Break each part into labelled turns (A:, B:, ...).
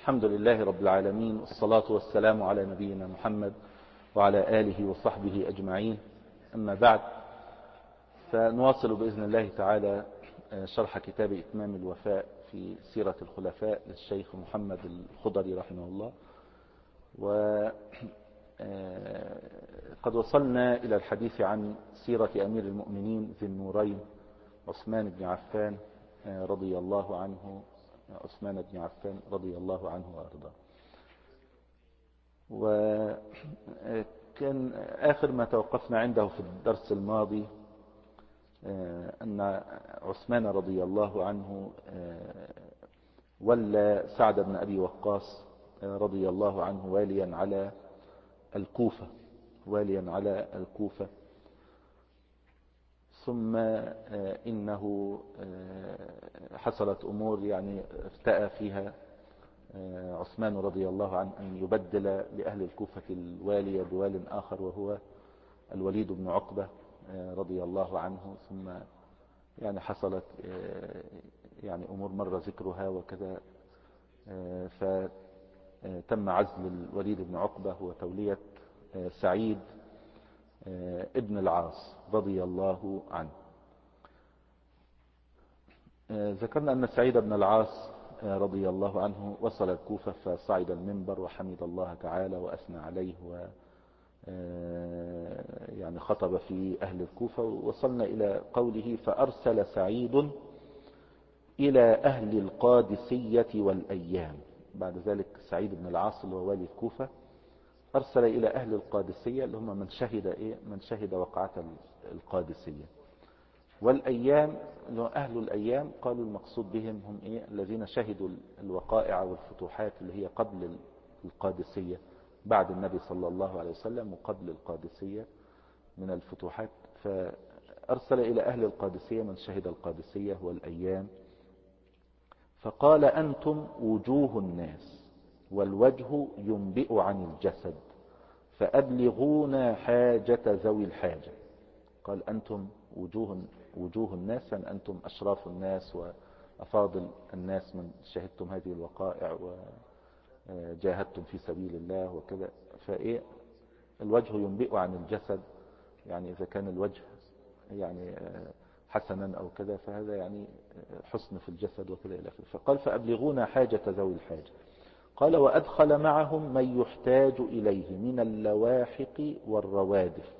A: الحمد لله رب العالمين، والصلاة والسلام على نبينا محمد وعلى آله وصحبه أجمعين. أما بعد، فنواصل بإذن الله تعالى شرح كتاب إتمام الوفاء في سيرة الخلفاء للشيخ محمد الخضري رحمه الله. وقد وصلنا إلى الحديث عن سيرة أمير المؤمنين ذي النورين عثمان بن عفان رضي الله عنه، وأرضاه. وكان آخر ما توقفنا عنده في الدرس الماضي أن عثمان رضي الله عنه ولى سعد بن أبي وقاص رضي الله عنه واليا على الكوفة. ثم إنه حصلت أمور يعني افتأى فيها عثمان رضي الله عنه أن يبدل لأهل الكوفة الوالي بوال آخر، وهو الوليد بن عقبة رضي الله عنه. ثم يعني حصلت يعني أمور مر ذكرها وكذا، فتم عزل الوليد بن عقبة وتولية سعيد ابن العاص رضي الله عنه. ذكرنا أن سعيد بن العاص رضي الله عنه وصل الكوفة فصعد المنبر وحمد الله تعالى وأثنى عليه يعني خطب في أهل الكوفة. وصلنا إلى قوله: فأرسل سعيد إلى أهل القادسية والأيام. بعد ذلك سعيد بن العاص اللي هو والي الكوفة أرسل إلى أهل القادسية اللي هم من شهد وقعة القادسية، والأيام اللي هو أهل الأيام. قالوا المقصود بهم هم الذين شهدوا الوقائع والفتوحات اللي هي قبل القادسية، بعد النبي صلى الله عليه وسلم وقبل القادسية من الفتوحات. فأرسل إلى أهل القادسية من شهد القادسية والأيام، فقال: أنتم وجوه الناس، والوجه ينبئ عن الجسد، فأبلغونا حاجة ذوي الحاجة. قال: أنتم وجوه الناس، يعني أنتم أشراف الناس وأفاضل الناس من شهدتم هذه الوقائع وجاهدتم في سبيل الله وكذا. الوجه ينبئ عن الجسد، يعني إذا كان الوجه يعني حسنا أو كذا فهذا يعني حسن في الجسد وكذا إلى آخره. فقال: فأبلغونا حاجة ذوي الحاجة. قال: وأدخل معهم من يحتاج إليه من اللواحق والروادف.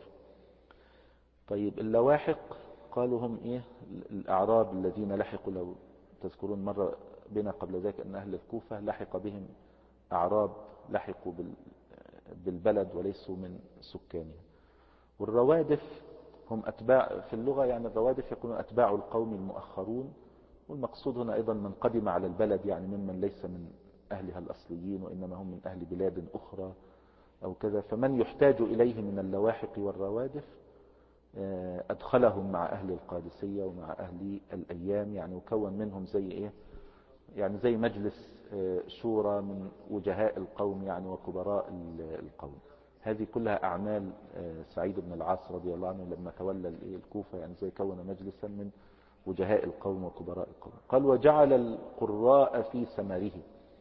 A: طيب، اللواحق قالوا هم الأعراب الذين لحقوا. لو تذكرون مرة بنا قبل ذلك أن أهل الكوفة لحق بهم أعراب لحقوا بالبلد وليسوا من سكانها. والروادف هم أتباع في اللغة، يعني الروادف يكونوا أتباع القوم المؤخرون، والمقصود هنا أيضا من قدم على البلد، يعني ممن ليس من أهلها الأصليين وإنما هم من أهل بلاد أخرى أو كذا. فمن يحتاج إليه من اللواحق والروادف أدخلهم مع أهل القادسية ومع أهل الأيام، يعني وكون منهم يعني زي مجلس شورى من وجهاء القوم يعني وكبراء القوم. هذه كلها أعمال سعيد بن العاص رضي الله عنه لما تولى الكوفة، يعني زي كون مجلسا من وجهاء القوم وكبراء القوم. قال: وجعل القراء في سمره.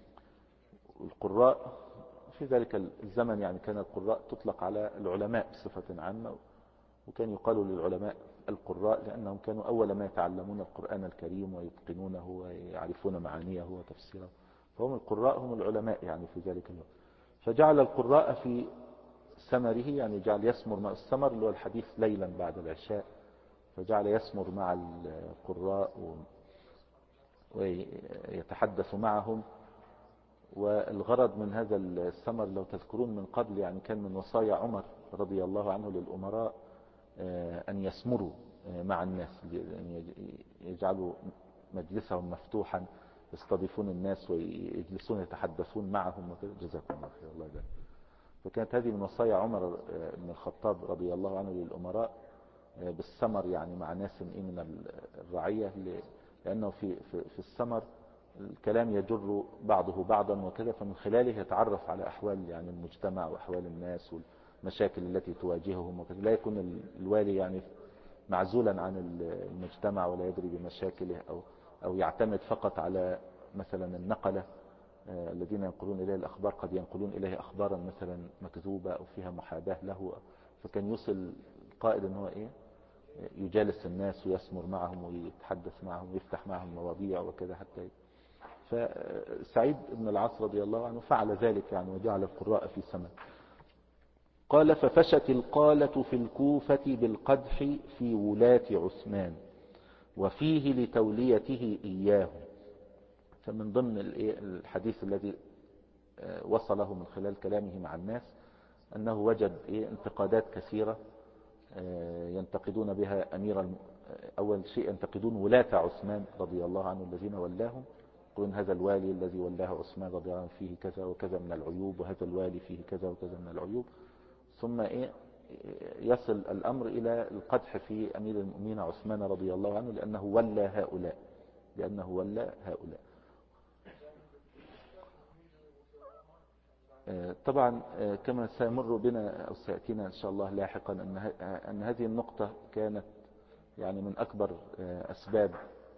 A: القراء في ذلك الزمن يعني كان القراء تطلق على العلماء بصفة عامة، وكان يقال للعلماء القراء لأنهم كانوا أول ما يتعلمون القرآن الكريم ويتقنونه ويعرفون معانيه وتفسيره. فهم القراء هم العلماء يعني في ذلك الوقت. فجعل القراء في سمره، يعني جعل يسمر مع السمر اللي هو الحديث ليلا بعد العشاء، فجعل يسمر مع القراء ويتحدث معهم. والغرض من هذا السمر لو تذكرون من قبل يعني كان من وصايا عمر رضي الله عنه للأمراء أن يسمروا مع الناس، يجعلوا مجلسهم مفتوحا، يستضيفون الناس ويجلسون يتحدثون معهم وكذا. جزاكم الله خير، الله يبارك. فكانت هذه من وصايا عمر بن الخطاب رضي الله عنه للأمراء بالسمر، يعني مع ناس من الرعية، لأنه في السمر الكلام يجر بعضه بعضا وكذا، فمن خلاله يتعرف على أحوال يعني المجتمع وأحوال الناس والمشاكل التي تواجههم وكذا. لا يكون الوالي يعني معزولا عن المجتمع ولا يدري بمشاكله، أو يعتمد فقط على مثلا النقلة الذين ينقلون إليه الأخبار قد ينقلون إليه أخبارا مثلا مكذوبة أو فيها محاباة له، فكان يوصل القائد أنه يجالس الناس ويسمر معهم ويتحدث معهم ويفتح معهم مواضيع وكذا حتى. فسعيد بن العاص رضي الله عنه فعل ذلك يعني، وجعل القراء في سماء. قال ففشت القالة في الكوفة بالقدح في ولاة عثمان وفيه لتوليته إياه. فمن ضمن الحديث الذي وصله من خلال كلامه مع الناس أنه وجد انتقادات كثيرة ينتقدون بها أول شيء ينتقدون ولاة عثمان رضي الله عنه الذين ولاهم، يقولون هذا الوالي الذي ولاه عثمان رضي الله عنه فيه كذا وكذا من العيوب، وهذا الوالي فيه كذا وكذا من العيوب. ثم يصل الأمر إلى القدح في أمير المؤمنين عثمان رضي الله عنه لأنه ولى هؤلاء. طبعا كما سيمر بنا أو سيأتينا إن شاء الله لاحقا أن هذه النقطة كانت يعني من أكبر أسباب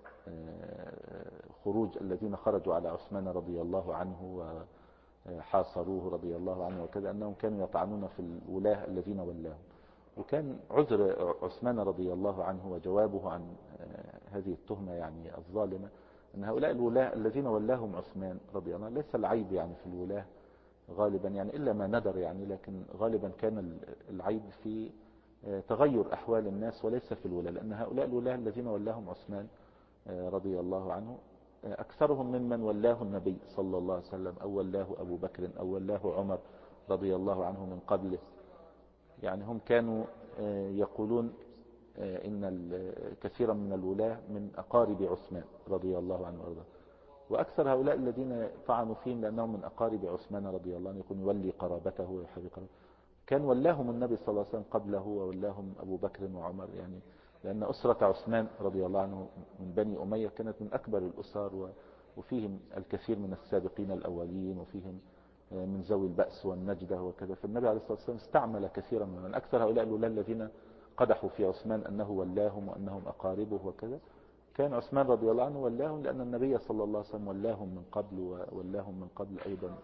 A: خروج الذين خرجوا على عثمان رضي الله عنه وحاصروه رضي الله عنه وكذا، أنهم كانوا يطعنون في الولاة الذين ولاهم. وكان عذر عثمان رضي الله عنه وجوابه عن هذه التهمة يعني الظالمة أن هؤلاء الولاة الذين ولاهم عثمان رضي الله عنه ليس العيب يعني في الولاة غالبا يعني إلا ما ندر يعني، لكن غالبا كان العيب في تغير أحوال الناس وليس في الولاة، لأن هؤلاء الولاة الذين ولاهم عثمان رضي الله عنه أكثرهم ممن ولاه النبي صلى الله عليه وسلم أو ولاه أبو بكر أو ولاه عمر رضي الله عنه من قبله. يعني هم كانوا يقولون إن كثيرا من الولاة من أقارب عثمان رضي الله عنه وارضاه، وأكثر هؤلاء الذين طعنوا فيهم لأنهم من أقارب عثمان رضي الله عنه يكون يولي قرابته ويحب قرابته. كان ولاهم النبي صلى الله عليه وسلم قبله وولاهم أبو بكر وعمر يعني، لأن أسرة عثمان رضي الله عنه من بني أمية كانت من أكبر الأسر، وفيهم الكثير من السابقين الأولين وفيهم من ذوي البأس والنجدة وكذا. فالنبي عليه الصلاة والسلام استعمل كثيرا من أكثر هؤلاء الولاة الذين قدحوا في عثمان أنه ولاهم وأنهم أقاربه وكذا. كان عثمان رضي الله عنه ولاهم لأن النبي صلى الله عليه وسلم ولاهم من قبل، وولاهم من قبل أيضا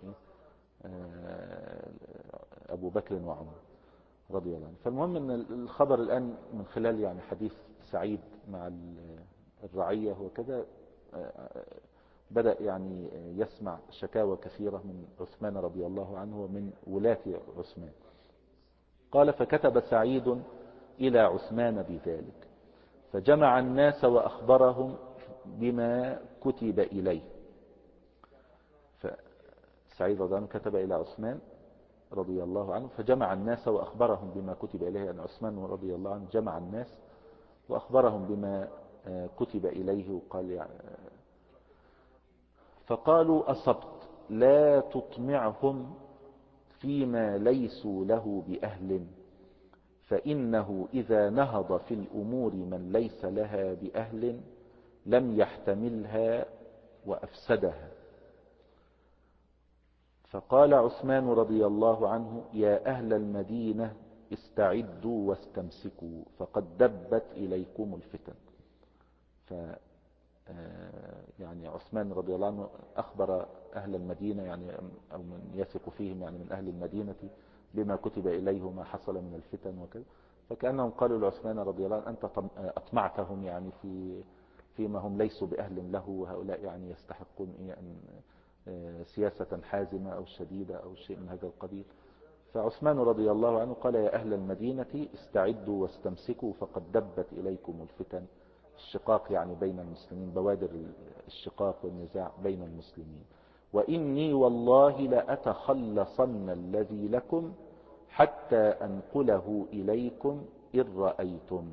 A: أبو بكر وعمر رضي الله عنه. فالمهم أن الخبر الآن من خلال يعني حديث سعيد مع الرعية وكذا بدأ يعني يسمع شكاوى كثيرة من عثمان رضي الله عنه ومن ولاة عثمان. قال فكتب سعيد إلى عثمان بذلك فجمع الناس وأخبرهم بما كتب إليه. فسعيد رضي الله عنه كتب إلى عثمان رضي الله عنه فجمع الناس وأخبرهم بما كتب إليه، أن عثمان رضي الله عنه جمع الناس وأخبرهم بما كتب إليه. وقال يعني فقالوا أصبت لا تطمعهم فيما ليسوا له بأهل، فإنه إذا نهض في الأمور من ليس لها بأهل لم يحتملها وأفسدها. فقال عثمان رضي الله عنه يا أهل المدينة استعدوا واستمسكوا فقد دبت إليكم الفتن. يعني عثمان رضي الله عنه أخبر أهل المدينة يعني أو من يثق فيهم يعني من أهل المدينة بما كتب إليه ما حصل من الفتن وكذا. فكأنهم قالوا لعثمان رضي الله عنه أنت أطمعتهم يعني فيما هم ليسوا بأهل له، وهؤلاء يعني يستحقون أن سياسة حازمة أو شديدة أو شيء من هذا القبيل. فعثمان رضي الله عنه قال يا أهل المدينة استعدوا واستمسكوا فقد دبت إليكم الفتن. الشقاق يعني بين المسلمين، بوادر الشقاق والنزاع بين المسلمين. وإني والله لأتخلصن الذي لكم حتى أنقله إليكم إن رأيتم.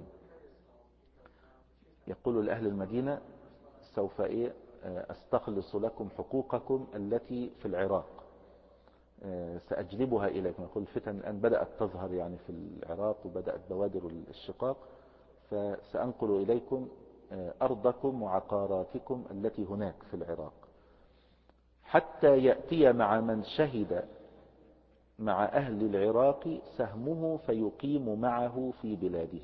A: يقول لأهل المدينة سوف أستخلص لكم حقوقكم التي في العراق، سأجلبها إليكم. يقول الفتن الآن بدأت تظهر يعني في العراق وبدأت بوادر الشقاق، فسأنقل إليكم أرضكم وعقاراتكم التي هناك في العراق حتى يأتي مع من شهد مع أهل العراق سهمه فيقيم معه في بلاده.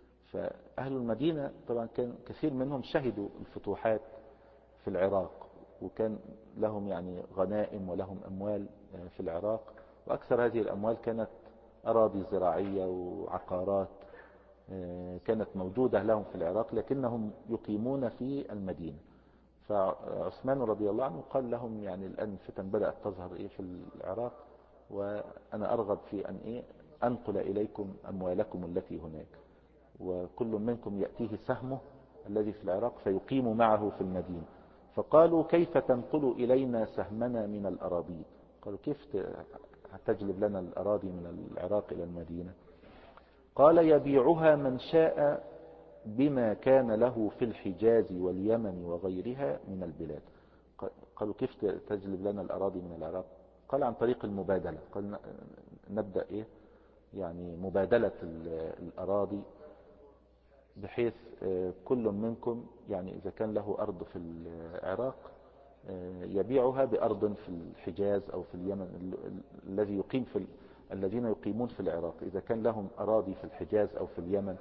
A: فأهل المدينة طبعا كان كثير منهم شهدوا الفتوحات في العراق وكان لهم يعني غنائم ولهم أموال في العراق، وأكثر هذه الأموال كانت أراضي زراعية وعقارات كانت موجودة لهم في العراق، لكنهم يقيمون في المدينة. فعثمان رضي الله عنه قال لهم يعني الآن الفتن بدأت تظهر في العراق، وأنا أرغب في أن أنقل إليكم أموالكم التي هناك، وكل منكم يأتيه سهمه الذي في العراق فيقيم معه في المدينة. فقالوا كيف تنقل إلينا سهمنا من الأراضي؟ قالوا كيف تجلب لنا الأراضي من العراق إلى المدينة؟ قال يبيعها من شاء بما كان له في الحجاز واليمن وغيرها من البلاد. قالوا كيف تجلب لنا الأراضي من العراق؟ قال عن طريق المبادلة. قال نبدأ يعني مبادلة الأراضي، بحيث كل منكم يعني إذا كان له أرض في العراق يبيعها بأرض في الحجاز أو في اليمن. الذين يقيمون في العراق إذا كان لهم أراضي في الحجاز أو في اليمن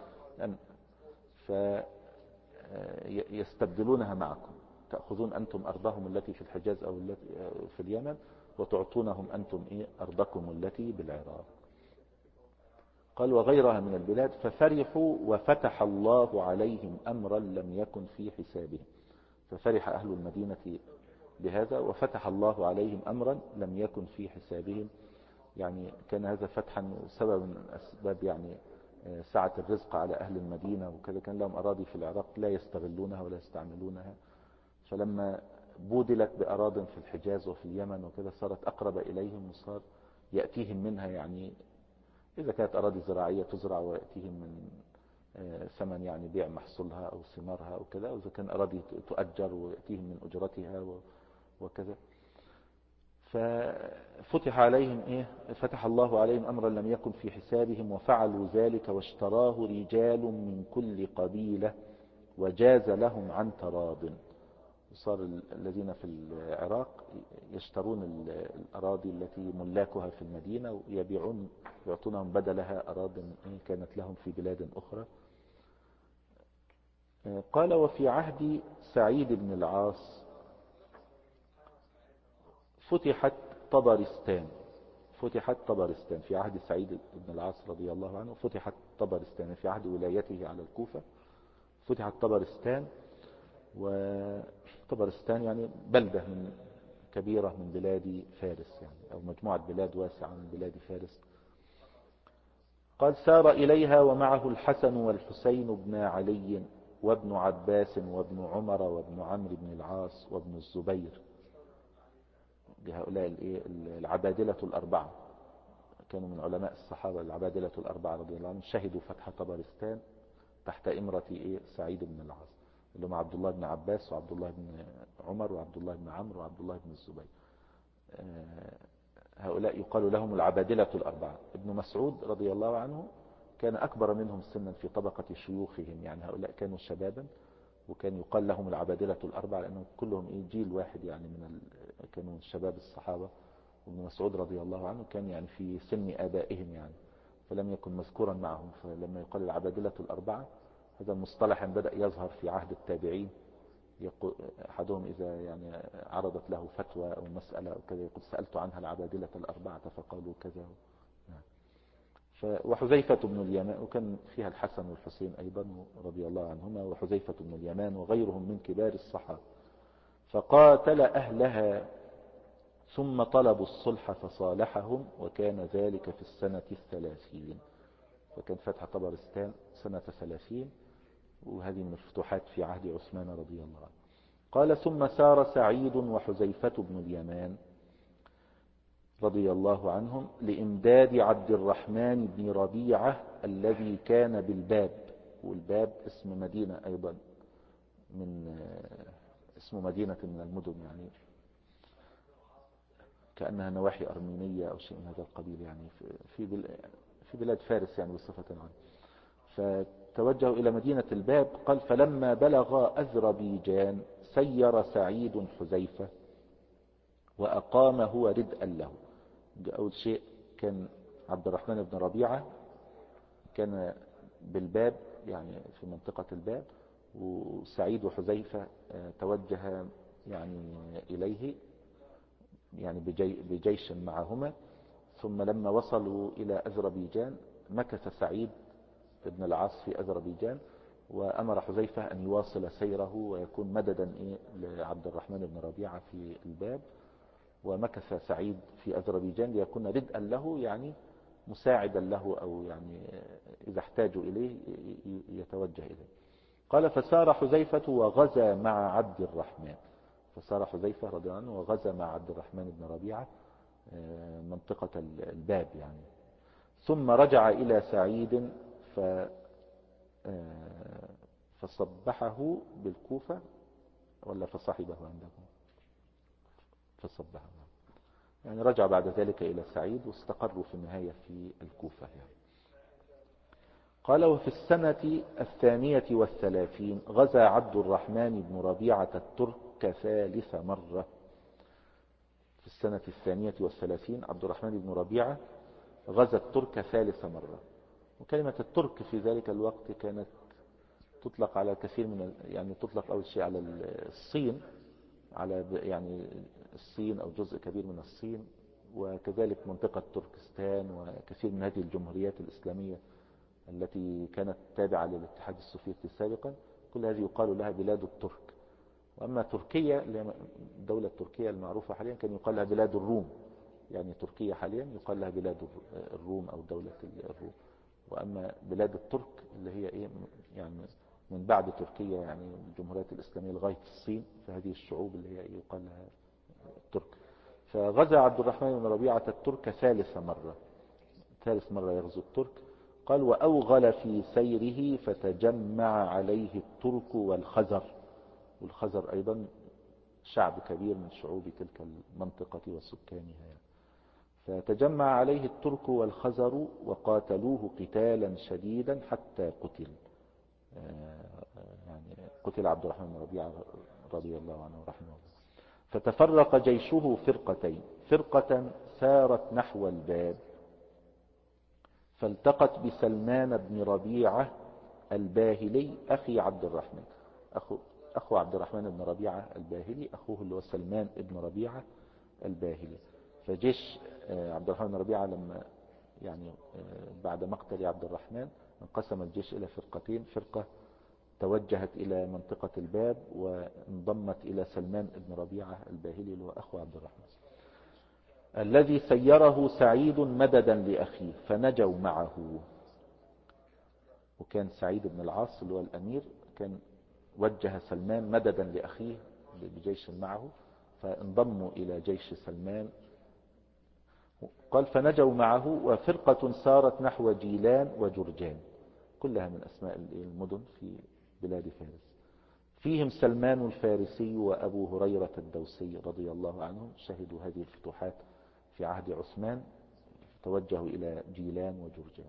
A: فيستبدلونها معكم، تأخذون أنتم أرضهم التي في الحجاز أو التي في اليمن، وتعطونهم أنتم أرضكم التي بالعراق. قال وغيرها من البلاد. ففرحوا وفتح الله عليهم أمرا لم يكن في حسابهم. ففرح أهل المدينة بهذا، وفتح الله عليهم أمرا لم يكن في حسابهم. يعني كان هذا فتحا سبب من أسباب يعني سعة الرزق على أهل المدينة وكذا. كان لهم أراضي في العراق لا يستغلونها ولا يستعملونها، فلما بودلت بأراض في الحجاز وفي اليمن وكذا صارت أقرب إليهم، وصار يأتيهم منها يعني إذا كانت أراضي زراعية تزرع ويأتيهم من ثمن يعني بيع محصولها أو ثمارها أو كذا، وإذا كان أراضي تؤجر ويأتيهم من أجرتها وكذا. ففتح عليهم فتح الله عليهم أمرا لم يكن في حسابهم، وفعلوا ذلك واشتراه رجال من كل قبيلة وجاز لهم عن تراض. صار الذين في العراق يشترون الأراضي التي ملاكها في المدينة ويبيعون، يعطونهم بدلها أراضي كانت لهم في بلاد أخرى. قال وفي عهد سعيد بن العاص فتحت طبرستان. فتحت طبرستان في عهد سعيد بن العاص رضي الله عنه. فتحت طبرستان في عهد ولايته على الكوفة. فتحت طبرستان، وطبرستان يعني بلدة كبيرة من بلاد فارس يعني، أو مجموعة بلاد واسعة من بلاد فارس. قال سار إليها ومعه الحسن والحسين بن علي وابن عباس وابن عمر وابن عمرو بن العاص وابن الزبير. بهؤلاء العبادلة الأربعة كانوا من علماء الصحابة. العبادلة الأربعة رضي الله عنهم شهدوا فتح طبرستان تحت إمرة سعيد بن العاص، اللي هم عبد الله بن عباس وعبد الله بن عمر وعبد الله بن عمرو وعبد الله بن الزبير. هؤلاء يقال لهم العبادلة الأربعة. ابن مسعود رضي الله عنه كان أكبر منهم سنا في طبقة شيوخهم، يعني هؤلاء كانوا شبابا وكان يقال لهم العبادلة الأربعة لأنهم كلهم جيل واحد يعني كانوا شباب الصحابة. وابن مسعود رضي الله عنه كان يعني في سن آبائهم يعني، فلم يكن مذكورا معهم. فلما يقال العبادلة الأربعة هذا المصطلح بدأ يظهر في عهد التابعين. أحدهم إذا يعني عرضت له فتوى أو مسألة أو كذا يقول سألت عنها العبادلة الأربعة فقالوا كذا. وحذيفة بن اليمان، وكان فيها الحسن والحسين أيضا رضي الله عنهما، وحذيفة بن اليمان وغيرهم من كبار الصحابة. فقاتل أهلها ثم طلبوا الصلح فصالحهم، وكان ذلك في السنة 30. فكان فتح طبرستان سنة 30، وهذه من الفتوحات في عهد عثمان رضي الله عنه. قال ثم سار سعيد وحذيفة بن اليمان رضي الله عنهم لإمداد عبد الرحمن بن ربيعة الذي كان بالباب. والباب اسم مدينة أيضا اسم مدينة من المدن يعني كأنها نواحي أرمينية أو شيء من هذا القبيل يعني في بلاد فارس يعني بصفة عامة. فتوجهوا إلى مدينة الباب. قال فلما بلغ أذربيجان سير سعيد حذيفة وأقام هو ردءا له. أول شيء كان عبد الرحمن بن ربيعة كان بالباب يعني في منطقة الباب، وسعيد وحذيفة توجه يعني إليه يعني بجيش معهما. ثم لما وصلوا إلى أذربيجان مكث سعيد بن العاص في أذربيجان، وأمر حذيفة أن يواصل سيره ويكون مددا لعبد الرحمن بن ربيعة في الباب. ومكث سعيد في أذربيجان ليكون ردءا له، يعني مساعدا له، أو يعني إذا احتاجوا إليه يتوجه إليه. قال فسار حذيفة وغزا مع عبد الرحمن. فسار حذيفة رضي الله عنه وغزا مع عبد الرحمن بن ربيعة منطقة الباب يعني. ثم رجع إلى سعيد فصبحه بالكوفة، ولا فصحبه عندكم؟ فصبحه يعني رجع بعد ذلك إلى سعيد واستقروا في النهاية في الكوفة يعني. قال وفي السنة 32 غزا عبد الرحمن بن ربيعة الترك ثالث مرة. في السنة 32 عبد الرحمن بن ربيعة غزا الترك ثالث مرة. وكلمة الترك في ذلك الوقت كانت تطلق على كثير من يعني تطلق أول شيء على الصين، على يعني الصين أو جزء كبير من الصين، وكذلك منطقة تركستان وكثير من هذه الجمهوريات الإسلامية التي كانت تابعة للاتحاد السوفيتي سابقا. كل هذه يقال لها بلاد الترك. وأما تركيا الدولة التركية المعروفة حاليا كان يقال لها بلاد الروم، يعني تركيا حاليا يقال لها بلاد الروم أو دولة الروم. وأما بلاد الترك اللي هي إيه يعني من بعد تركيا، يعني الجمهوريات الإسلامية لغاية الصين، فهذه الشعوب اللي هي يقال لها الترك. فغزا عبد الرحمن بن ربيعة الترك ثالث مرة يغزو الترك. قال وأوغل في سيره فتجمع عليه الترك والخزر. والخزر أيضا شعب كبير من شعوب تلك المنطقة وسكانها. فتجمع عليه الترك والخزر وقاتلوه قتالا شديدا حتى قتل. يعني قتل عبد الرحمن بن ربيعة رضي الله عنه ورحمه الله. فتفرق جيشه فرقتين، فرقة سارت نحو الباب فالتقت بسلمان بن ربيعة الباهلي أخي عبد الرحمن. أخو عبد الرحمن بن ربيعة الباهلي، أخوه اللي هو سلمان بن ربيعة الباهلي. فجيش عبد الرحمن بن ربيعة لما يعني بعد مقتل عبد الرحمن انقسم الجيش إلى فرقتين. فرقة توجهت إلى منطقة الباب وانضمت إلى سلمان بن ربيعة الباهلي اللي هو أخو عبد الرحمن، الذي سيره سعيد مددا لأخيه فنجوا معه. وكان سعيد بن العاص اللي هو الأمير كان وجه سلمان مددا لأخيه بجيش معه، فانضموا إلى جيش سلمان. قال فنجوا معه. وفرقة سارت نحو جيلان وجرجان، كلها من أسماء المدن في بلاد فارس. فيهم سلمان الفارسي وأبو هريرة الدوسي رضي الله عنهم، شهدوا هذه الفتوحات في عهد عثمان، توجهوا إلى جيلان وجرجان.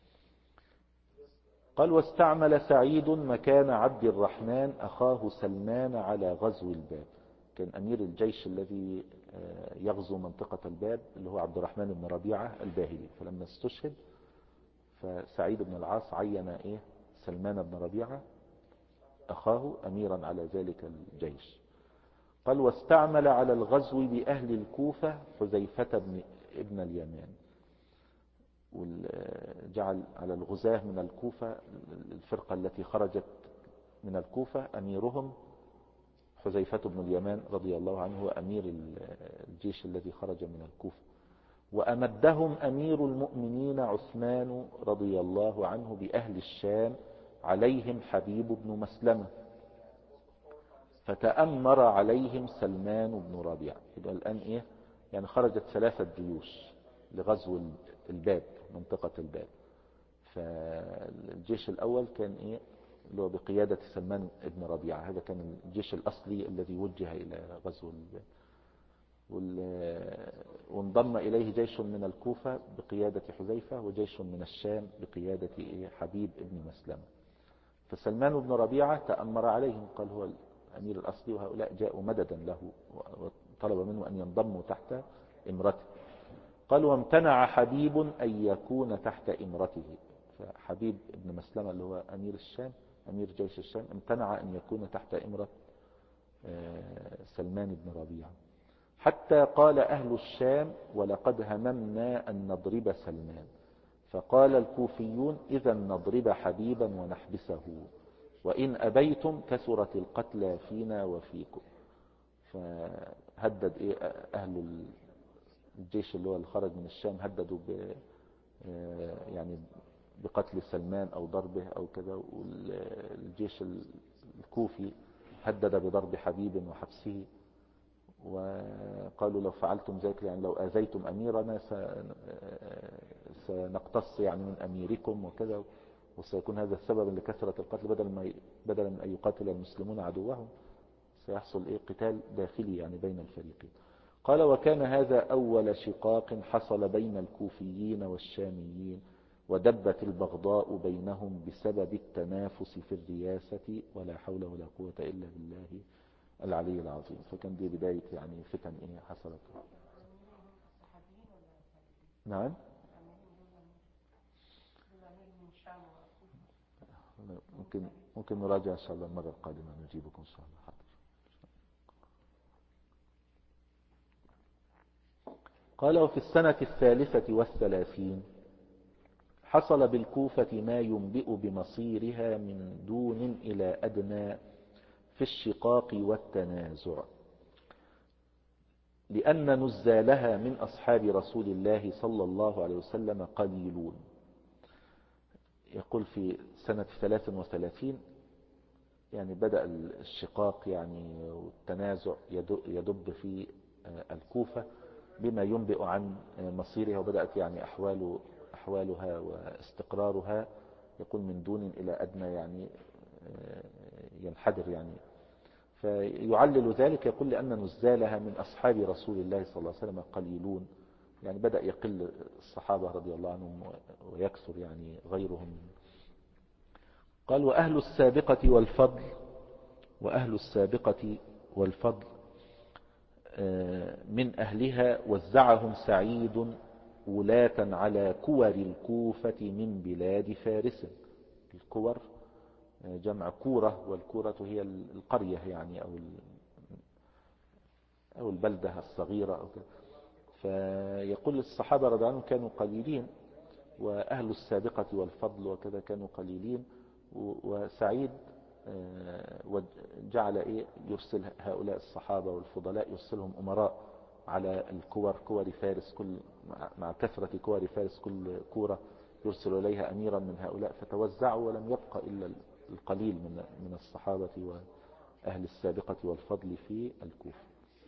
A: قال واستعمل سعيد مكان عبد الرحمن أخاه سلمان على غزو الباب. كان أمير الجيش الذي يغزو منطقة الباب اللي هو عبد الرحمن بن ربيعة الباهلي. فلما استشهد فسعيد بن العاص عين سلمان بن ربيعة أخاه أميرا على ذلك الجيش. قال واستعمل على الغزو بأهل الكوفة حذيفة ابن اليمان. وجعل على الغزاة من الكوفة الفرقة التي خرجت من الكوفة أميرهم حذيفة بن اليمان رضي الله عنه، هو أمير الجيش الذي خرج من الكوفة. وأمدهم أمير المؤمنين عثمان رضي الله عنه بأهل الشام عليهم حبيب بن مسلمة، فتأمر عليهم سلمان بن ربيعة. يبقى الآن يعني خرجت 3 جيوش لغزو الباب، منطقة الباب. فالجيش الأول كان اللي هو بقيادة سلمان بن ربيعة، هذا كان الجيش الأصلي الذي وجه إلى غزو الباب. وانضم إليه جيش من الكوفة بقيادة حذيفة، وجيش من الشام بقيادة حبيب بن مسلمة. فسلمان بن ربيعة تأمر عليهم، قال هو الأمير الأصلي وهؤلاء جاءوا مددا له، وطلب منه أن ينضموا تحت إمرته. قال وامتنع حبيب أن يكون تحت إمرته. فحبيب بن مسلمة اللي هو أمير الشام، أمير جيش الشام، امتنع أن يكون تحت إمرة سلمان بن ربيعة. حتى قال أهل الشام ولقد هممنا أن نضرب سلمان، فقال الكوفيون إذا نضرب حبيبا ونحبسه، وإن أبيتم كثرت القتلى فينا وفيكم. فهدد أهل الجيش اللي خرج من الشام، هددوا يعني بقتل سلمان أو ضربه أو كذا، والجيش الكوفي هدد بضرب حبيب وحبسه، وقالوا لو فعلتم ذلك يعني لو آذيتم أميرنا سنقتص يعني من أميركم وكذا، وسيكون هذا السبب لكثرة القتل، بدلا من أن يقاتل المسلمون عدوهم سيحصل قتال داخلي يعني بين الفريقين. قال وكان هذا أول شقاق حصل بين الكوفيين والشاميين، ودبت البغضاء بينهم بسبب التنافس في الرياسة، ولا حول ولا قوة إلا بالله العلي العظيم. فكان دي بداية يعني فتن حصلت. نعم ممكن نراجع إن شاء الله المرة القادمة، نجيبكم إن شاء الله. حاضر. قال وفي السنة 33 حصل بالكوفة ما ينبئ بمصيرها من دون إلى أدنى في الشقاق والتنازع، لأن نزالها من أصحاب رسول الله صلى الله عليه وسلم قليلون. يقول في سنة 33 يعني بدأ الشقاق يعني والتنازع يدب في الكوفة بما ينبئ عن مصيرها، وبدأت يعني أحوالها واستقرارها يقول من دون إلى أدنى يعني ينحدر يعني. فيعلل ذلك يقول لأن نزالها من أصحاب رسول الله صلى الله عليه وسلم قليلون، يعني بدأ يقل الصحابة رضي الله عنهم ويكثر يعني غيرهم. قال وأهل السابقة والفضل من أهلها وزعهم سعيد ولاة على كور الكوفة من بلاد فارس. الكور جمع كورة، والكورة هي القرية يعني أو البلدة الصغيرة أو كده. فيقول الصحابة رضي الله عنهم كانوا قليلين، وأهل السابقة والفضل وكذا كانوا قليلين، وسعيد جعل يرسل هؤلاء الصحابة والفضلاء يرسلهم أمراء على كور فارس، كل مع كثرة كور فارس كل كورة يرسل إليها أميرا من هؤلاء، فتوزعوا ولم يبقى إلا القليل من الصحابة وأهل السابقة والفضل في الكوفة.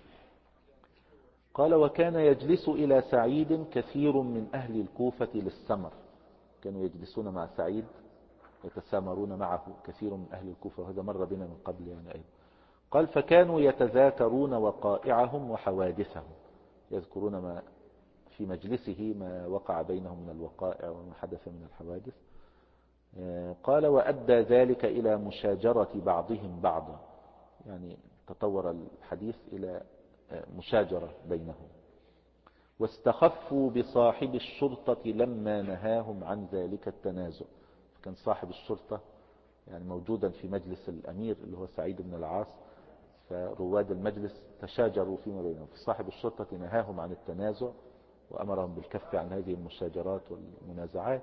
A: قال وكان يجلس إلى سعيد كثير من أهل الكوفة للسمر، كانوا يجلسون مع سعيد يتسامرون معه كثير من أهل الكوفة، وهذا مر بنا من قبل يعني أيضا. قال فكانوا يتذاكرون وقائعهم وحوادثهم، يذكرون ما في مجلسه ما وقع بينهم من الوقائع وما حدث من الحوادث. قال وأدى ذلك إلى مشاجرة بعضهم بعضا، يعني تطور الحديث إلى مشاجرة بينهم. واستخفوا بصاحب الشرطة لما نهاهم عن ذلك التنازع، كان صاحب الشرطة يعني موجودا في مجلس الأمير اللي هو سعيد بن العاص، فرواد المجلس تشاجروا فيما بينهم، فصاحب الشرطة نهاهم عن التنازع وأمرهم بالكف عن هذه المشاجرات والمنازعات،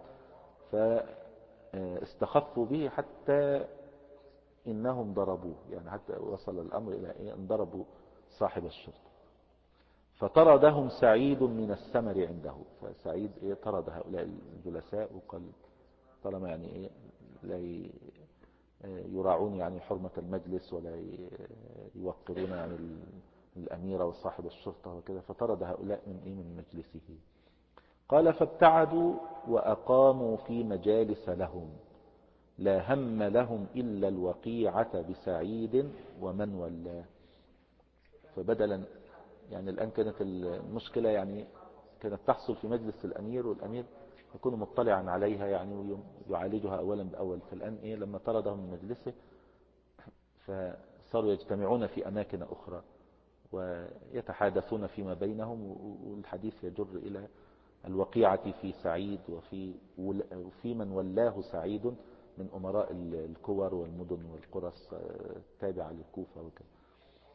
A: فاستخفوا به حتى إنهم ضربوه، يعني حتى وصل الأمر إلى أن ضربوا صاحب الشرطة. فطردهم سعيد من السمر عنده، فسعيد طرد هؤلاء الجلساء وقال طالما يعني لا يراعون يعني حرمة المجلس ولا يوقرون يعني الأميرة وصاحب الشرطة وكذا، فطرد هؤلاء من مجلسه. قال فابتعدوا وأقاموا في مجالس لهم لا هم لهم إلا الوقيعة بسعيد ومن ولاه. فبدلا يعني الآن كانت المشكلة يعني كانت تحصل في مجلس الأمير، والأمير يكون مطلعا عليها يعني ويعالجها أولا بأول. فالآن لما طردهم من مجلسه فصاروا يجتمعون في أماكن أخرى ويتحادثون فيما بينهم، والحديث يجر إلى الوقيعة في سعيد وفي من ولاه سعيد من أمراء الكور والمدن والقرى التابعة للكوفة وكذا.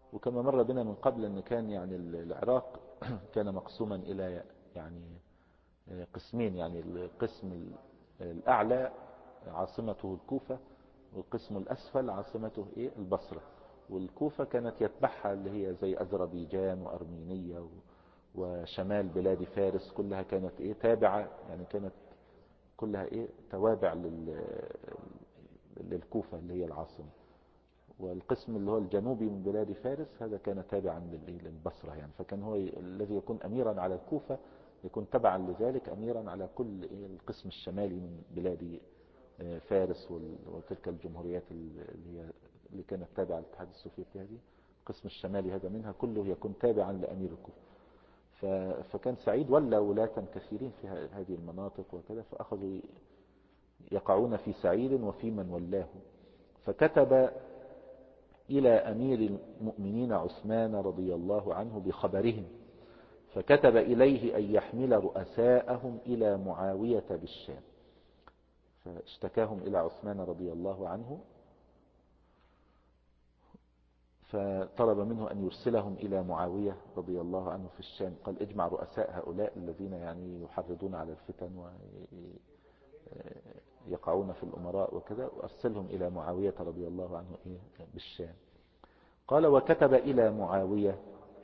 A: وكما مر بنا من قبل أن كان يعني العراق كان مقسوما إلى يعني قسمين، يعني القسم الأعلى عاصمته الكوفة، والقسم الأسفل عاصمته البصرة. والكوفة كانت يتبعها اللي هي زي أذربيجان وأرمينية وشمال بلاد فارس، كلها كانت تابعة، يعني كانت كلها توابع للكوفة اللي هي العاصمة. والقسم اللي هو الجنوبي من بلاد فارس هذا كان تابعا للبصرة يعني. فكان هو الذي يكون أميرا على الكوفة يكون تبعا لذلك أميرا على كل القسم الشمالي من بلاد فارس وتلك الجمهوريات اللي كانت تابعة للاتحاد السوفيتي. هذه القسم الشمالي هذا منها كله يكون تابعا لأمير الكوفة. فكان سعيد ولا ولاة كثيرين في هذه المناطق وكذا، فأخذوا يقعون في سعيد وفي من ولاه. فكتب إلى أمير المؤمنين عثمان رضي الله عنه بخبرهم، فكتب إليه أن يحمل رؤساءهم إلى معاوية بالشام. فاشتكاهم إلى عثمان رضي الله عنه، فطلب منه أن يرسلهم إلى معاوية رضي الله عنه في الشام. قال اجمع رؤساء هؤلاء الذين يعني يحرضون على الفتن ويقعون في الأمراء وكذا، وأرسلهم إلى معاوية رضي الله عنه بالشام. قال وكتب إلى معاوية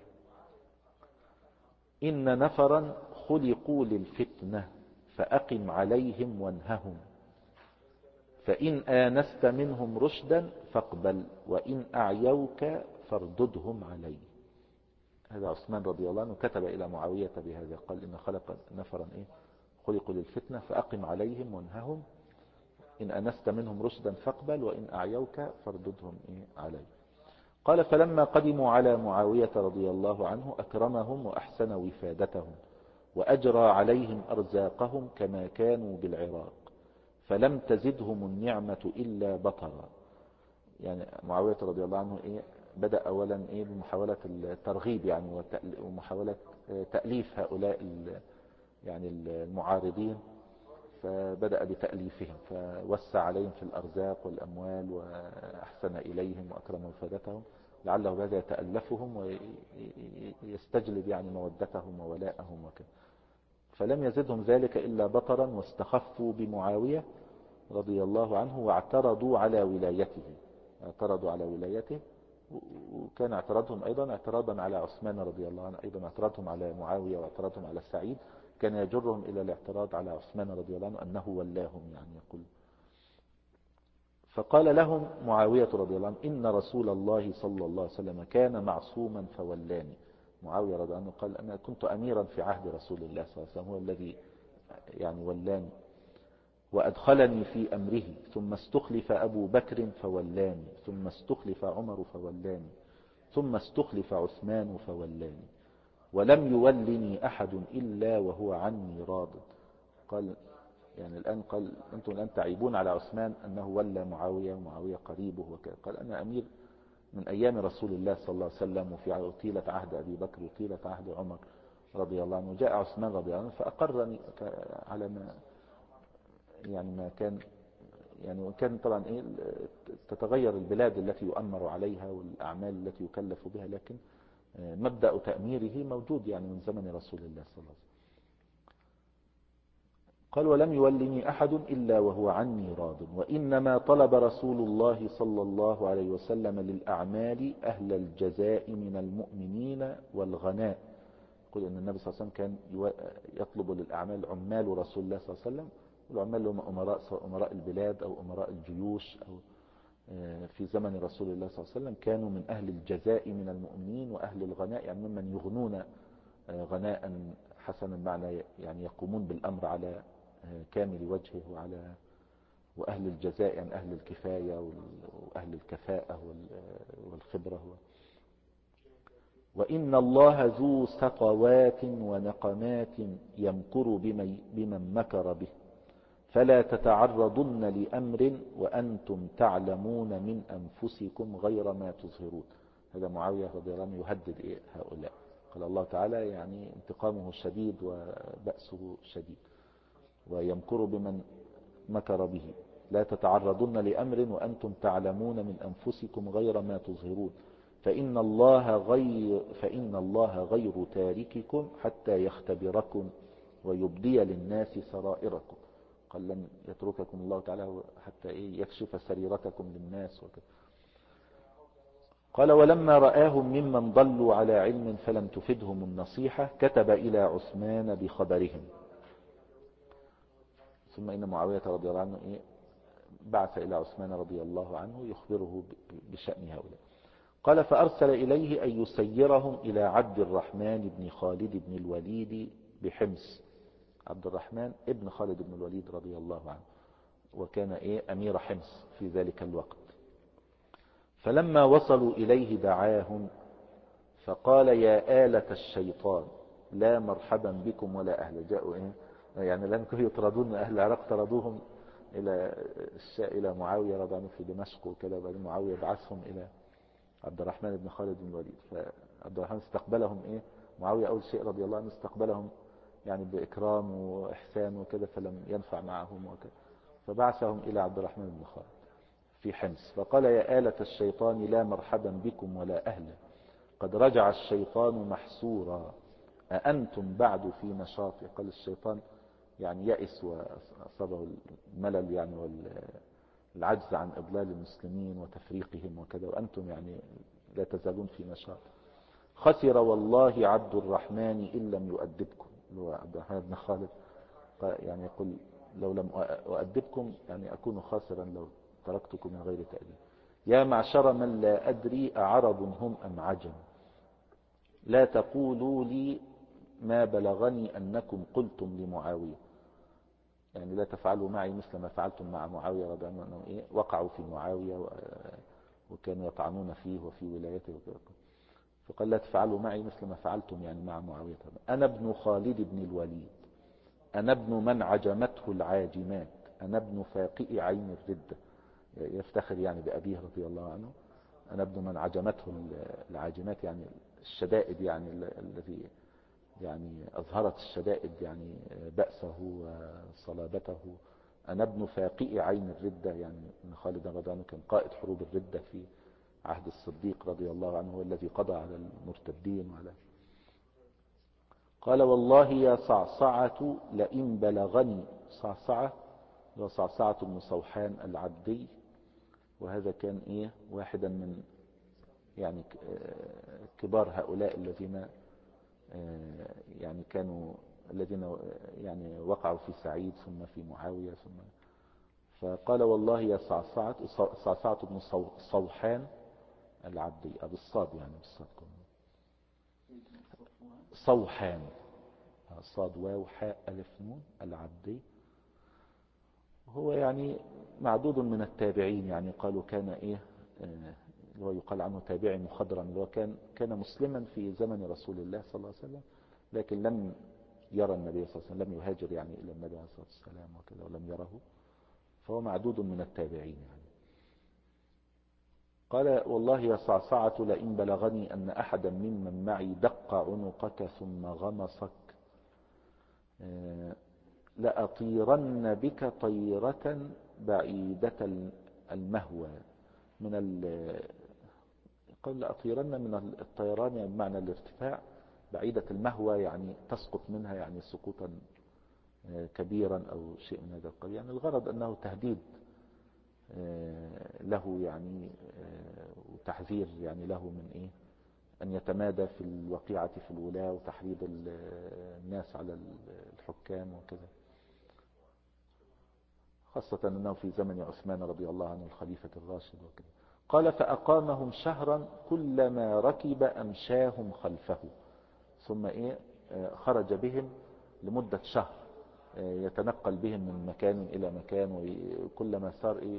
A: إن نفرا خلقوا للفتنة فأقم عليهم وانههم، فإن آنست منهم رشدا فاقبل، وإن أعيوك فارددهم علي. هذا عثمان رضي الله عنه كتب إلى معاوية بهذا، قال إن خلق نفرا خلقوا للفتنة فأقم عليهم وانههم، إن آنست منهم رشدا فاقبل، وإن أعيوك فارددهم علي. قال فلما قدموا على معاوية رضي الله عنه أكرمهم وأحسن وفادتهم، وأجرى عليهم أرزاقهم كما كانوا بالعراق، فلم تزدهم النعمة إلا بطرا. يعني معاوية رضي الله عنه بدأ أولا بمحاولة الترغيب يعني ومحاولة تأليف هؤلاء يعني المعارضين، فبدأ بتأليفهم، فوسع عليهم في الأرزاق والأموال وأحسن إليهم وأكرم وفادتهم، لعله بهذا يتألفهم ويستجلب يعني مودتهم وولاءهم وكذا. فلم يزدهم ذلك إلا بطرا، واستخفوا بمعاوية رضي الله عنه واعترضوا على ولايته. اعترضوا على ولايته، وكان اعتراضهم أيضا اعتراضا على عثمان رضي الله عنه، أيضا اعتراضهم على معاوية واعتراضهم على سعيد كان يجرهم إلى الاعتراض على عثمان رضي الله عنه أنه ولاهم يعني يقول. فقال لهم معاوية رضي الله عنه إن رسول الله صلى الله عليه وسلم كان معصوما فولاني. معاوية رضي الله عنه قال أنا كنت أميرا في عهد رسول الله صلى الله عليه وسلم، هو الذي يعني ولاني، وأدخلني في أمره، ثم استخلف أبو بكر فولاني، ثم استخلف عمر فولاني، ثم استخلف عثمان فولاني، ولم يولني أحد إلا وهو عني راض. قال يعني الآن قال أنتم الآن تعيبون على عثمان أنه ولى معاوية ومعاوية قريبه وكذا. قال أنا أمير من أيام رسول الله صلى الله عليه وسلم، وفي طيلة عهد أبي بكر وطيلة عهد عمر رضي الله عنه. جاء عثمان رضي الله عنه فأقرني على ما يعني ما كان يعني، وكان طبعا تتغير البلاد التي يؤمر عليها والأعمال التي يكلف بها، لكن مبدأ تأميره موجود يعني من زمن رسول الله صلى الله عليه وسلم. قال ولم يولني أحد إلا وهو عني راض، وإنما طلب رسول الله صلى الله عليه وسلم للأعمال أهل الجزاء من المؤمنين والغناء. يقول أن النبي صلى الله عليه وسلم كان يطلب للأعمال عمال رسول الله صلى الله عليه وسلم، والعمال هم أمراء، سواء أمراء البلاد أو أمراء الجيوش، أو في زمن رسول الله صلى الله عليه وسلم كانوا من أهل الجزاء من المؤمنين وأهل الغناء، يعني ممن يغنون غناء حسنا، معنى يعني يقومون بالأمر على كامل وجهه، وأهل الجزاء يعني أهل الكفاية وأهل الكفاءة والخبرة. وإن الله ذو سطوات ونقمات يمكر بمن مكر به، فلا تتعرضن لأمر وأنتم تعلمون من أنفسكم غير ما تظهرون. هذا معاوية رضي الله عنه يهدد هؤلاء. قال الله تعالى يعني انتقامه شديد وبأسه شديد، ويمكر بمن مكر به، لا تتعرضن لأمر وأنتم تعلمون من أنفسكم غير ما تظهرون، فإن الله غير تارككم حتى يختبركم ويبدي للناس سرائركم. قال لن يترككم الله تعالى حتى يكشف سريرتكم للناس وكذا. قال ولما رآهم ممن ضلوا على علم فلم تفدهم النصيحة كتب إلى عثمان بخبرهم. ثم إن معاوية رضي الله عنه بعث إلى عثمان رضي الله عنه يخبره بشأن هؤلاء. قال فأرسل إليه أن يسيرهم إلى عبد الرحمن بن خالد بن الوليد بحمص. عبد الرحمن ابن خالد بن الوليد رضي الله عنه، وكان أمير حمص في ذلك الوقت. فلما وصلوا إليه دعاهم فقال يا آلة الشيطان لا مرحبا بكم ولا أهل. جاءوا يعني لم يكونوا يطردون أهل العراق، طردوهم إلى معاوية رضي الله عنه في دمشق وكذا. بعدين معاوية بعثهم إلى عبد الرحمن بن خالد بن الوليد. فعبد الرحمن استقبلهم معاوية أول شيء رضي الله عنه استقبلهم يعني بإكرام وإحسان وكذا، فلم ينفع معهم وكذا، فبعثهم إلى عبد الرحمن بن خالد في حمص. فقال يا آلة الشيطان لا مرحبا بكم ولا أهلا، قد رجع الشيطان محسورا، أأنتم بعد في نشاط. قال الشيطان يعني يأس وأصابه الملل يعني والعجز عن إضلال المسلمين وتفريقهم وكذا، وأنتم يعني لا تزالون في نشاط. خسر والله عبد الرحمن إن لم يؤدبكم. هو عبد الرحمن بن خالد يعني يقول لو لم أؤدبكم يعني أكون خاسرا لو تركتكم من غير تأديب. يا معشر من لا أدري أعرب هم أم عجم، لا تقولوا لي ما بلغني أنكم قلتم لمعاوية. يعني لا تفعلوا معي مثل ما فعلتم مع معاوية رضي الله عنه. وقعوا في معاوية وكانوا يطعنون فيه وفي ولايته وكذا. فقال لا تفعلوا معي مثل ما فعلتم يعني مع معاوية. أنا ابن خالد بن الوليد، أنا ابن من عجمته العاجمات، أنا ابن فاقئ عين الردة. يفتخر يعني بأبيه رضي الله عنه. أنا ابن من عجمته العاجمات يعني الشدائد يعني الذي يعني أظهرت الشدائد يعني بأسه وصلابته. أنا ابن فاقئ عين الردة، يعني ابن خالد رضي الله عنه كان قائد حروب الردة في عهد الصديق رضي الله عنه، هو الذي قضى على المرتدين وعلى. قال والله يا صعصعة لئن بلغني. صعصعة وصعصعة بن صوحان العبدي، وهذا كان واحدا من يعني كبار هؤلاء الذين يعني كانوا الذين يعني وقعوا في سعيد ثم في معاوية ثم. فقال والله يا صعصعة بن صوحان العبدي أبو الصاد يعني بالصاد صوحان صاد واو حاء ألف نون العبدي. هو يعني معدود من التابعين، يعني قالوا كان اللي هو يقال عنه تابعي مخضرم، اللي هو كان مسلما في زمن رسول الله صلى الله عليه وسلم، لكن لم يرى النبي صلى الله عليه وسلم، لم يهاجر يعني إلى النبي عليه الصلاة والسلام وكذا ولم يره، فهو معدود من التابعين يعني. قال والله يا صعصعة لئن بلغني أن أحدا ممن معي دق عنقك ثم غمصك لأطيرن بك طيرة بعيدة المهوى. قال لأطيرن من الطيران يعني بمعنى الارتفاع، بعيدة المهوى يعني تسقط منها يعني سقوطا كبيرا أو شيء من هذا القبيل. يعني الغرض أنه تهديد له يعني وتحذير يعني له من أن يتمادى في الوقيعة في الولاة وتحريض الناس على الحكام وكذا، خاصة أنه في زمن عثمان رضي الله عنه الخليفة الراشد وكذا. قال فأقامهم شهرا كلما ركب أمشاهم خلفه، ثم خرج بهم لمدة شهر يتنقل بهم من مكان إلى مكان، وكلما صار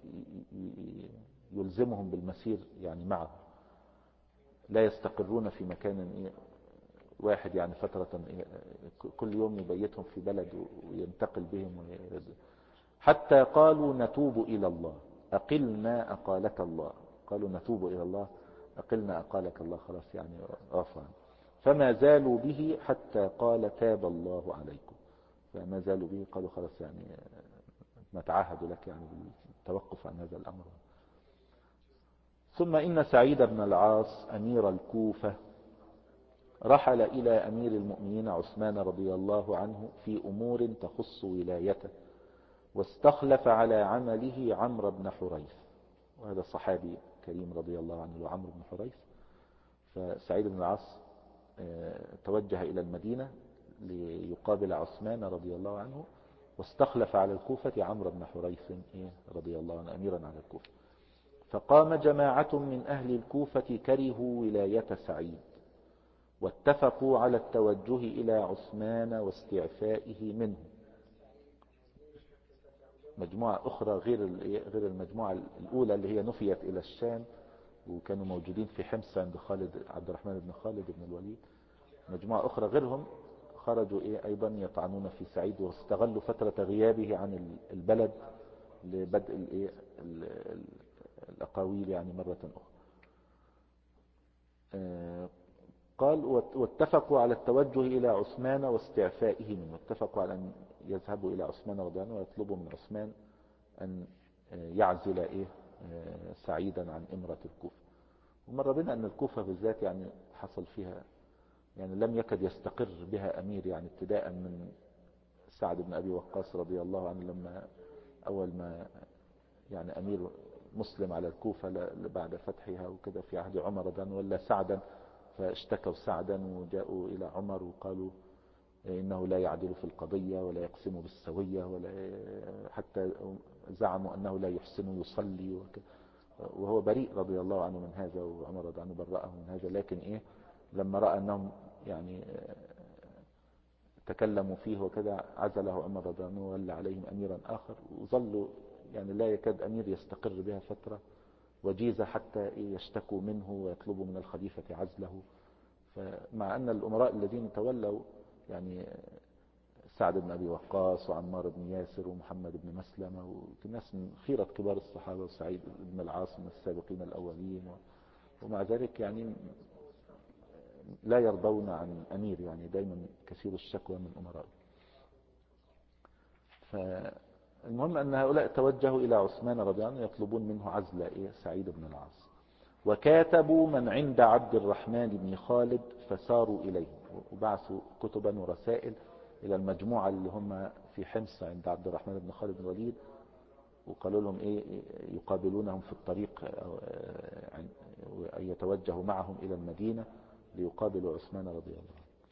A: يلزمهم بالمسير يعني معه، لا يستقرون في مكان واحد يعني فترة، كل يوم يبيتهم في بلد وينتقل بهم حتى قالوا نتوب إلى الله أقلنا أقالك الله. قالوا نتوب إلى الله أقلنا أقالك الله، خلاص يعني غفرا. فما زالوا به حتى قال تاب الله عليكم. فما زالوا به قالوا خلاص يعني نتعهد لك يعني بالتوقف عن هذا الأمر. ثم إن سعيد بن العاص أمير الكوفة رحل إلى أمير المؤمنين عثمان رضي الله عنه في أمور تخص ولايته، واستخلف على عمله عمرو بن حريث، وهذا صحابي كريم رضي الله عنه عمرو بن حريث. فسعيد بن العاص توجه إلى المدينة ليقابل عثمان رضي الله عنه، واستخلف على الكوفة عمرو بن حريث رضي الله عنه أميرا على الكوفة. فقام جماعة من أهل الكوفة كرهوا ولاية سعيد، واتفقوا على التوجه إلى عثمان واستعفائه منه. مجموعة أخرى غير المجموعة الأولى اللي هي نفيت إلى الشام وكانوا موجودين في حمص عند عبد الرحمن بن خالد بن الوليد. مجموعة أخرى غيرهم خرجوا أيضا يطعنون في سعيد، واستغلوا فترة غيابه عن البلد لبدء الأقاويل يعني مرة أخرى. قال واتفقوا على التوجه إلى عثمان واستعفائه منه، اتفقوا على أن يذهبوا إلى عثمان رضي الله عنه ويطلبوا من عثمان أن يعزل سعيدا عن إمرة الكوفة. ومر بنا أن الكوفة بالذات يعني حصل فيها يعني لم يكد يستقر بها أمير، يعني ابتداء من سعد بن أبي وقاص رضي الله عنه لما أول ما يعني أمير مسلم على الكوفة بعد فتحها وكذا في عهد عمر رضي الله عنه ولا سعدا، فاشتكوا سعدا وجاءوا إلى عمر وقالوا إنه لا يعدل في القضية ولا يقسم بالسوية، ولا حتى زعموا أنه لا يحسن يصلي وهو بريء رضي الله عنه من هذا، وعمر رضي عنه برأه من هذا. لكن لما رأى أنهم يعني تكلموا فيه وكذا عزله عمر رضي عنه وولى عليهم أميرا آخر، وظلوا يعني لا يكاد أمير يستقر بها فترة وجيزة حتى يشتكوا منه ويطلبوا من الخليفة عزله. فمع أن الأمراء الذين تولوا يعني سعد بن أبي وقاص وعمار بن ياسر ومحمد بن مسلمة وناس من خيرة كبار الصحابة وسعيد بن العاص من السابقين الأولين، ومع ذلك يعني لا يرضون عن أمير، يعني دايما كثير الشكوى من أمراء. فالمهم أن هؤلاء توجهوا إلى عثمان رضي الله عنه يطلبون منه عزل سعيد بن العاص، وكاتبوا من عند عبد الرحمن بن خالد فساروا إليه، وبعثوا كتبا ورسائل إلى المجموعة اللي هم في حمص عند عبد الرحمن بن خالد بن الوليد، وقالوا لهم يقابلونهم في الطريق أن يتوجهوا معهم إلى المدينة ليقابلوا عثمان رضي الله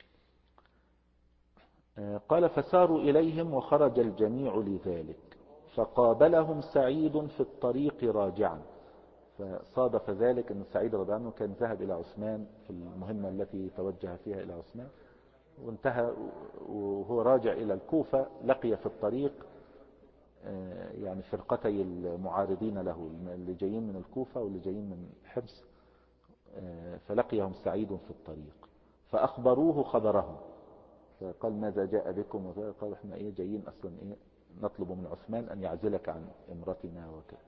A: عنه. قال فساروا إليهم وخرج الجميع لذلك، فقابلهم سعيد في الطريق راجعا. فصادف ذلك أن سعيد رضي الله عنه كان ذهب إلى عثمان في المهمة التي توجه فيها إلى عثمان، وانتهى وهو راجع إلى الكوفة لقي في الطريق يعني فرقتي المعارضين له، اللي جايين من الكوفة واللي جايين من حمص، فلقيهم سعيد في الطريق فأخبروه خبرهم، فقال ماذا جاء بكم؟ قال احنا جايين أصلا نطلب من عثمان أن يعزلك عن امرتنا وكذا.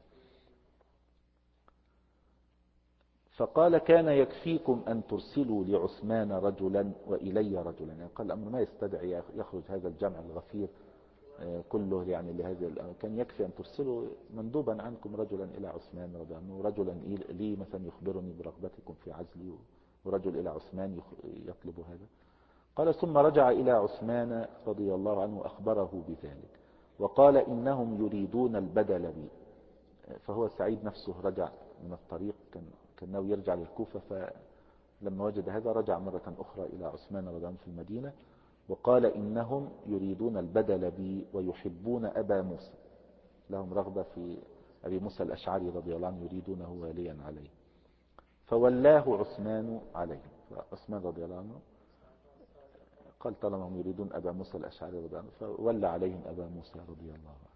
A: فقال كان يكفيكم أن ترسلوا لعثمان رجلا وإلي رجلا، يعني قال الأمر ما يستدعي يخرج هذا الجمع الغفير كله يعني لهذا كان يكفي أن ترسلوا مندوبا عنكم رجلا إلى عثمان رضي الله عنه، ورجلا لي مثلا يخبرني برغبتكم في عزلي، ورجل إلى عثمان يطلب هذا. قال ثم رجع إلى عثمان رضي الله عنه أخبره بذلك، وقال إنهم يريدون البدل بي. فهو سعيد نفسه رجع من الطريق، كان ناوي يرجع للكوفة، فلما وجد هذا رجع مرة أخرى إلى عثمان رضي الله عنه في المدينة، وقال إنهم يريدون البدل بي ويحبون أبا موسى، لهم رغبة في أبي موسى الأشعري رضي الله عنه يريدونه واليا عليه. فولاه عثمان عليه، فعثمان رضي الله عنه قال طالما هم يريدون أبا موسى الأشعري رضي الله عنه فولى عليهم أبا موسى رضي الله عنه.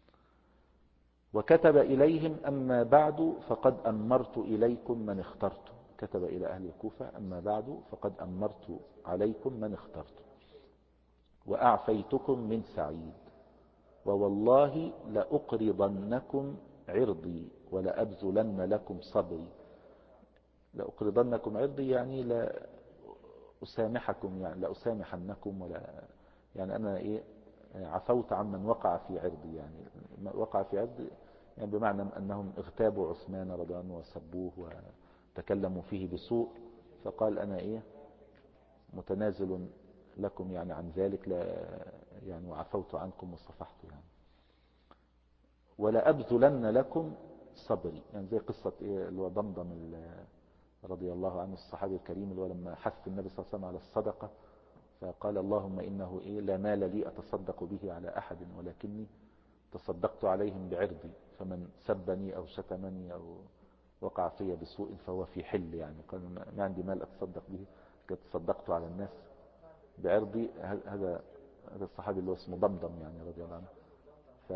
A: وكتب إليهم أما بعد فقد أمرت إليكم من اخترت، كتب إلى أهل الكوفة أما بعد فقد أمرت عليكم من اخترت وأعفيتكم من سعيد، ووالله لأقرضنكم عرضي ولأبذلن لكم صبري. لأقرضنكم عرضي يعني لا أسامحكم، يعني لا أسامحنكم، ولا يعني أنا عفوت عمن وقع في عرضي، يعني وقع في عرضي يعني بمعنى أنهم اغتابوا عثمان رضي الله عنه وسبوه وتكلموا فيه بسوء، فقال أنا إيه متنازل لكم يعني عن ذلك، لا يعني وعفوت عنكم وصفحت يعني. ولا أبذلن لكم صبري، يعني زي قصة إيه اللي هو ضمضم رضي الله عنه الصحابي الكريم، اللي هو لما حث النبي صلى الله عليه وسلم على الصدقة فقال اللهم إنه إيه لا مال لي أتصدق به على أحد ولكني تصدقت عليهم بعرضي، فمن سبني أو شتمني أو وقع في بسوء فهو في حل، يعني قال ما عندي مال أتصدق به، قد تصدقت على الناس بعرضي. هذا الصحابي اللي هو اسمه ضمضم يعني رضي الله عنه. ف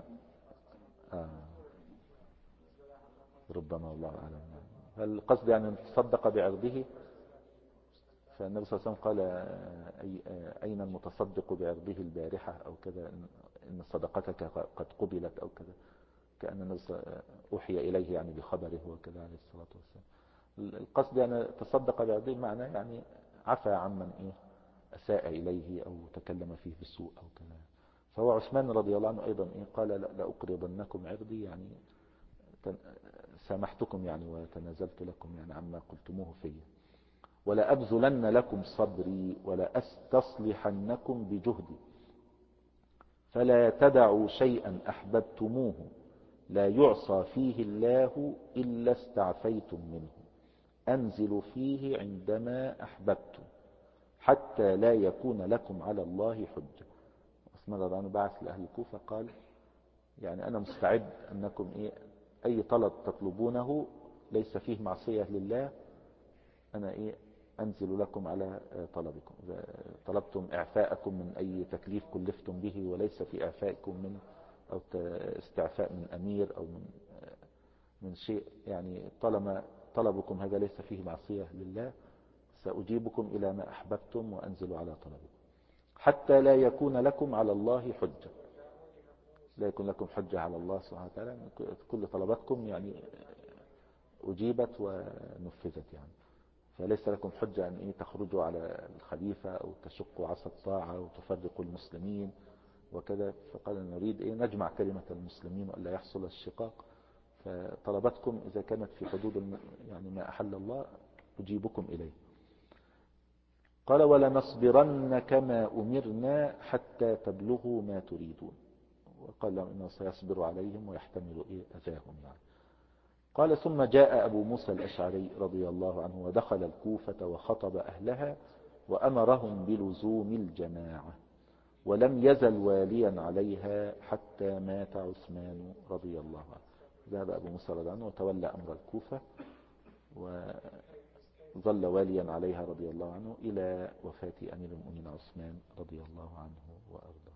A: ربما الله أعلم يعني. فالقصد يعني أن تصدق بعرضه، فالنبي صلى الله عليه وسلم قال أين المتصدق بعرضه البارحة أو كذا، إن صدقتك قد قبلت أو كذا، كأن النبي أوحي إليه يعني بخبره وكذا عليه الصلاة والسلام. القصد يعني تصدق بعرضه معنى يعني عفى عمن إيه أساء إليه أو تكلم فيه بالسوء أو كذا. فهو عثمان رضي الله عنه أيضا إيه قال لأقرضنكم عرضي، يعني سامحتكم يعني وتنازلت لكم يعني عما قلتموه في. ولا أبذلن لكم صبري ولا أستصلحنكم بجهدي، فلا تدعوا شيئا أحببتموه لا يعصى فيه الله إلا استعفيتم منه، أنزل فيه عندما أحببتم حتى لا يكون لكم على الله حجة. عثمان رضي الله عنه بعث لأهل الكوفة قال يعني أنا مستعد أنكم إيه أي طلب تطلبونه ليس فيه معصية لله أنا إيه أنزل لكم على طلبكم. إذا طلبتم إعفاءكم من أي تكليف كلفتم به وليس في إعفائكم من أو استعفاء من أمير أو من شيء، يعني طالما طلبكم هذا ليس فيه معصية لله سأجيبكم إلى ما أحببتم وأنزل على طلبكم حتى لا يكون لكم على الله حجة. لا يكون لكم حجة على الله سبحانه وتعالى، كل طلباتكم يعني أجيبت ونفذت يعني. فليس لكم حجة أن إيه تخرجوا على الخليفة أو تشقوا عصا الطاعة وتفرقوا المسلمين وكذا. فقال نريد إيه نجمع كلمة المسلمين وألا يحصل الشقاق، فطلبتكم إذا كانت في حدود يعني ما أحل الله أجيبكم إليه. قال ولنصبرن كما أمرنا حتى تبلغوا ما تريدون، وقال لهم إنه سيصبر عليهم ويحتمل إيه أذاهم يعني. قال ثم جاء أبو موسى الأشعري رضي الله عنه ودخل الكوفة وخطب أهلها وأمرهم بلزوم الجماعة، ولم يزل واليا عليها حتى مات عثمان رضي الله عنه. ذهب أبو موسى رضي الله عنه وتولى أمر الكوفة وظل واليا عليها رضي الله عنه إلى وفاة أمير المؤمنين عثمان رضي الله عنه وأرضاه.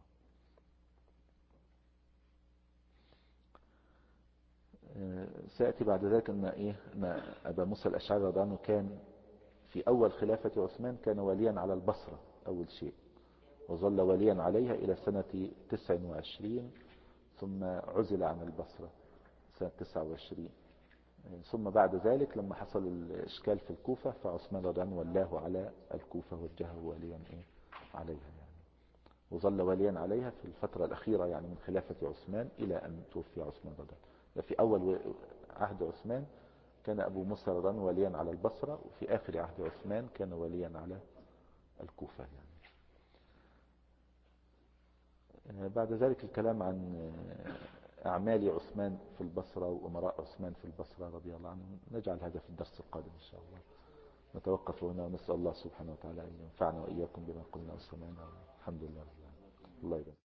A: سيأتي بعد ذلك أن أبا موسى الأشعري رضي الله عنه كان في أول خلافة عثمان كان واليا على البصرة أول شيء، وظل واليا عليها إلى سنة 29 ثم عزل عن البصرة سنة 29. ثم بعد ذلك لما حصل الإشكال في الكوفة فعثمان رضي الله عنه ولاه على الكوفة وجهه واليا عليها يعني. وظل واليا عليها في الفترة الأخيرة يعني من خلافة عثمان إلى أن توفي عثمان رضي الله عنه. في أول عهد عثمان كان أبو موسى رضي الله عنه واليا على البصرة، وفي آخر عهد عثمان كان واليا على الكوفة يعني. بعد ذلك الكلام عن أعمال عثمان في البصرة وأمراء عثمان في البصرة رضي الله عنهم نجعل هذا في الدرس القادم إن شاء الله. نتوقف هنا ونسأل الله سبحانه وتعالى أن ينفعنا وإياكم بما قلنا وسمعنا. الحمد لله. الله يبارك.